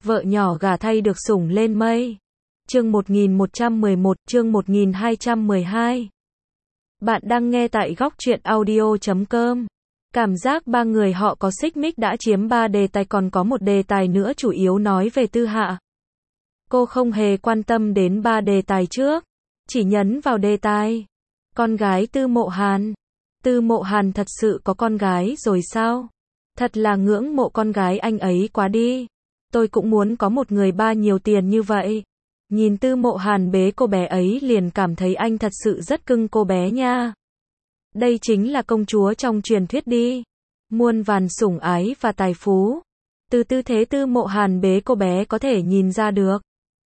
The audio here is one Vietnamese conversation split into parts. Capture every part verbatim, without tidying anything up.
Vợ nhỏ gả thay được sủng lên mây. Chương một nghìn một trăm mười một, chương một nghìn hai trăm mười hai. Bạn đang nghe tại góc truyện audio chấm com. Cảm giác ba người họ có xích mích đã chiếm ba đề tài, còn có một đề tài nữa chủ yếu nói về Tư Hạ. Cô không hề quan tâm đến ba đề tài trước, chỉ nhấn vào đề tài con gái Tư Mộ Hàn. Tư Mộ Hàn thật sự có con gái rồi sao? Thật là ngưỡng mộ con gái anh ấy quá đi. Tôi cũng muốn có một người ba nhiều tiền như vậy. Nhìn Tư Mộ Hàn bế cô bé ấy liền cảm thấy anh thật sự rất cưng cô bé nha. Đây chính là công chúa trong truyền thuyết đi. Muôn vàn sủng ái và tài phú. Từ tư thế Tư Mộ Hàn bế cô bé có thể nhìn ra được.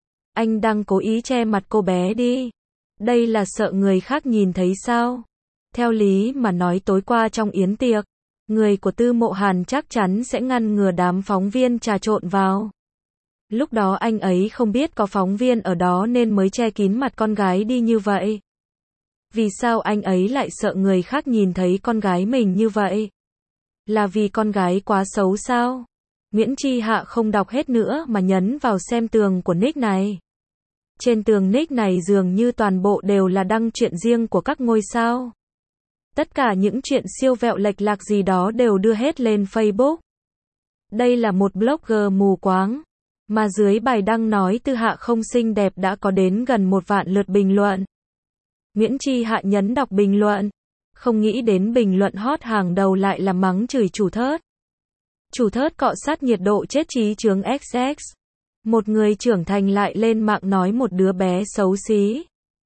Anh đang cố ý che mặt cô bé đi. Đây là sợ người khác nhìn thấy sao? Theo lý mà nói tối qua trong yến tiệc, người của Tư Mộ Hàn chắc chắn sẽ ngăn ngừa đám phóng viên trà trộn vào. Lúc đó anh ấy không biết có phóng viên ở đó nên mới che kín mặt con gái đi như vậy. Vì sao anh ấy lại sợ người khác nhìn thấy con gái mình như vậy? Là vì con gái quá xấu sao? Nguyễn Chi Hạ không đọc hết nữa mà nhấn vào xem tường của nick này. Trên tường nick này dường như toàn bộ đều là đăng chuyện riêng của các ngôi sao. Tất cả những chuyện siêu vẹo lệch lạc gì đó đều đưa hết lên Facebook. Đây là một blogger mù quáng. Mà dưới bài đăng nói Tư Hạ không xinh đẹp đã có đến gần một vạn lượt bình luận. Nguyễn Chi Hạ nhấn đọc bình luận. Không nghĩ đến bình luận hot hàng đầu lại là mắng chửi chủ thớt. Chủ thớt cọ sát nhiệt độ chết trí chướng ích ích. Một người trưởng thành lại lên mạng nói một đứa bé xấu xí.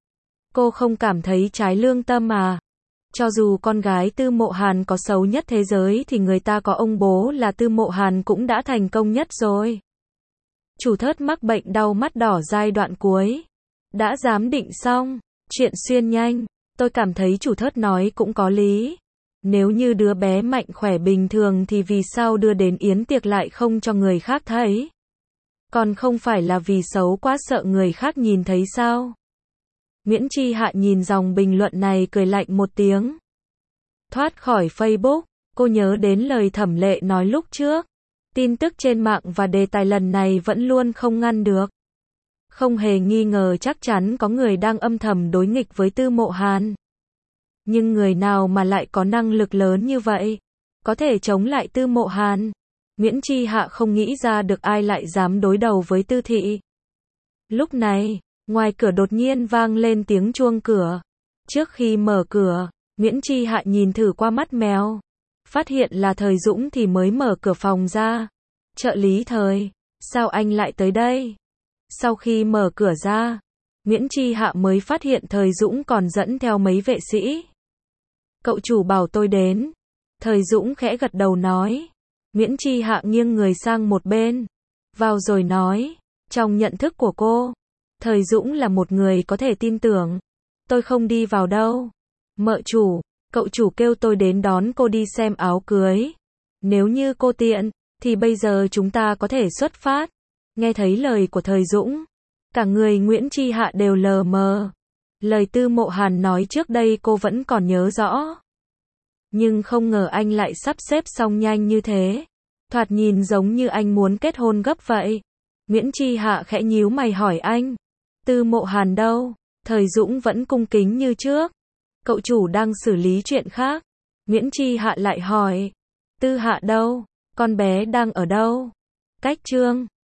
Cô không cảm thấy trái lương tâm à? Cho dù con gái Tư Mộ Hàn có xấu nhất thế giới thì người ta có ông bố là Tư Mộ Hàn cũng đã thành công nhất rồi. Chủ thớt mắc bệnh đau mắt đỏ giai đoạn cuối. Đã giám định xong. Chuyện xuyên nhanh. Tôi cảm thấy chủ thớt nói cũng có lý. Nếu như đứa bé mạnh khỏe bình thường thì vì sao đưa đến yến tiệc lại không cho người khác thấy? Còn không phải là vì xấu quá sợ người khác nhìn thấy sao? Nguyễn Chi Hạ nhìn dòng bình luận này cười lạnh một tiếng. Thoát khỏi Facebook, cô nhớ đến lời Thẩm Lệ nói lúc trước. Tin tức trên mạng và đề tài lần này vẫn luôn không ngăn được. Không hề nghi ngờ chắc chắn có người đang âm thầm đối nghịch với Tư Mộ Hàn. Nhưng người nào mà lại có năng lực lớn như vậy? Có thể chống lại Tư Mộ Hàn? Nguyễn Chi Hạ không nghĩ ra được ai lại dám đối đầu với Tư Thị. Lúc này, ngoài cửa đột nhiên vang lên tiếng chuông cửa. Trước khi mở cửa, Nguyễn Chi Hạ nhìn thử qua mắt mèo. Phát hiện là Thời Dũng thì mới mở cửa phòng ra. Trợ lý Thời, sao anh lại tới đây? Sau khi mở cửa ra, Nguyễn Chi Hạ mới phát hiện Thời Dũng còn dẫn theo mấy vệ sĩ. Cậu chủ bảo tôi đến. Thời Dũng khẽ gật đầu nói. Nguyễn Chi Hạ nghiêng người sang một bên. Vào rồi nói. Trong nhận thức của cô, Thời Dũng là một người có thể tin tưởng. Tôi không đi vào đâu. Mợ chủ, cậu chủ kêu tôi đến đón cô đi xem áo cưới. Nếu như cô tiện, thì bây giờ chúng ta có thể xuất phát. Nghe thấy lời của Thời Dũng, cả người Nguyễn Chi Hạ đều lờ mờ. Lời Tư Mộ Hàn nói trước đây cô vẫn còn nhớ rõ. Nhưng không ngờ anh lại sắp xếp xong nhanh như thế. Thoạt nhìn giống như anh muốn kết hôn gấp vậy. Nguyễn Chi Hạ khẽ nhíu mày hỏi anh. Tư Mộ Hàn đâu? Thời Dũng vẫn cung kính như trước. Cậu chủ đang xử lý chuyện khác. Nguyễn Chi Hạ lại hỏi. Tư Hạ đâu? Con bé đang ở đâu? Cách Trương.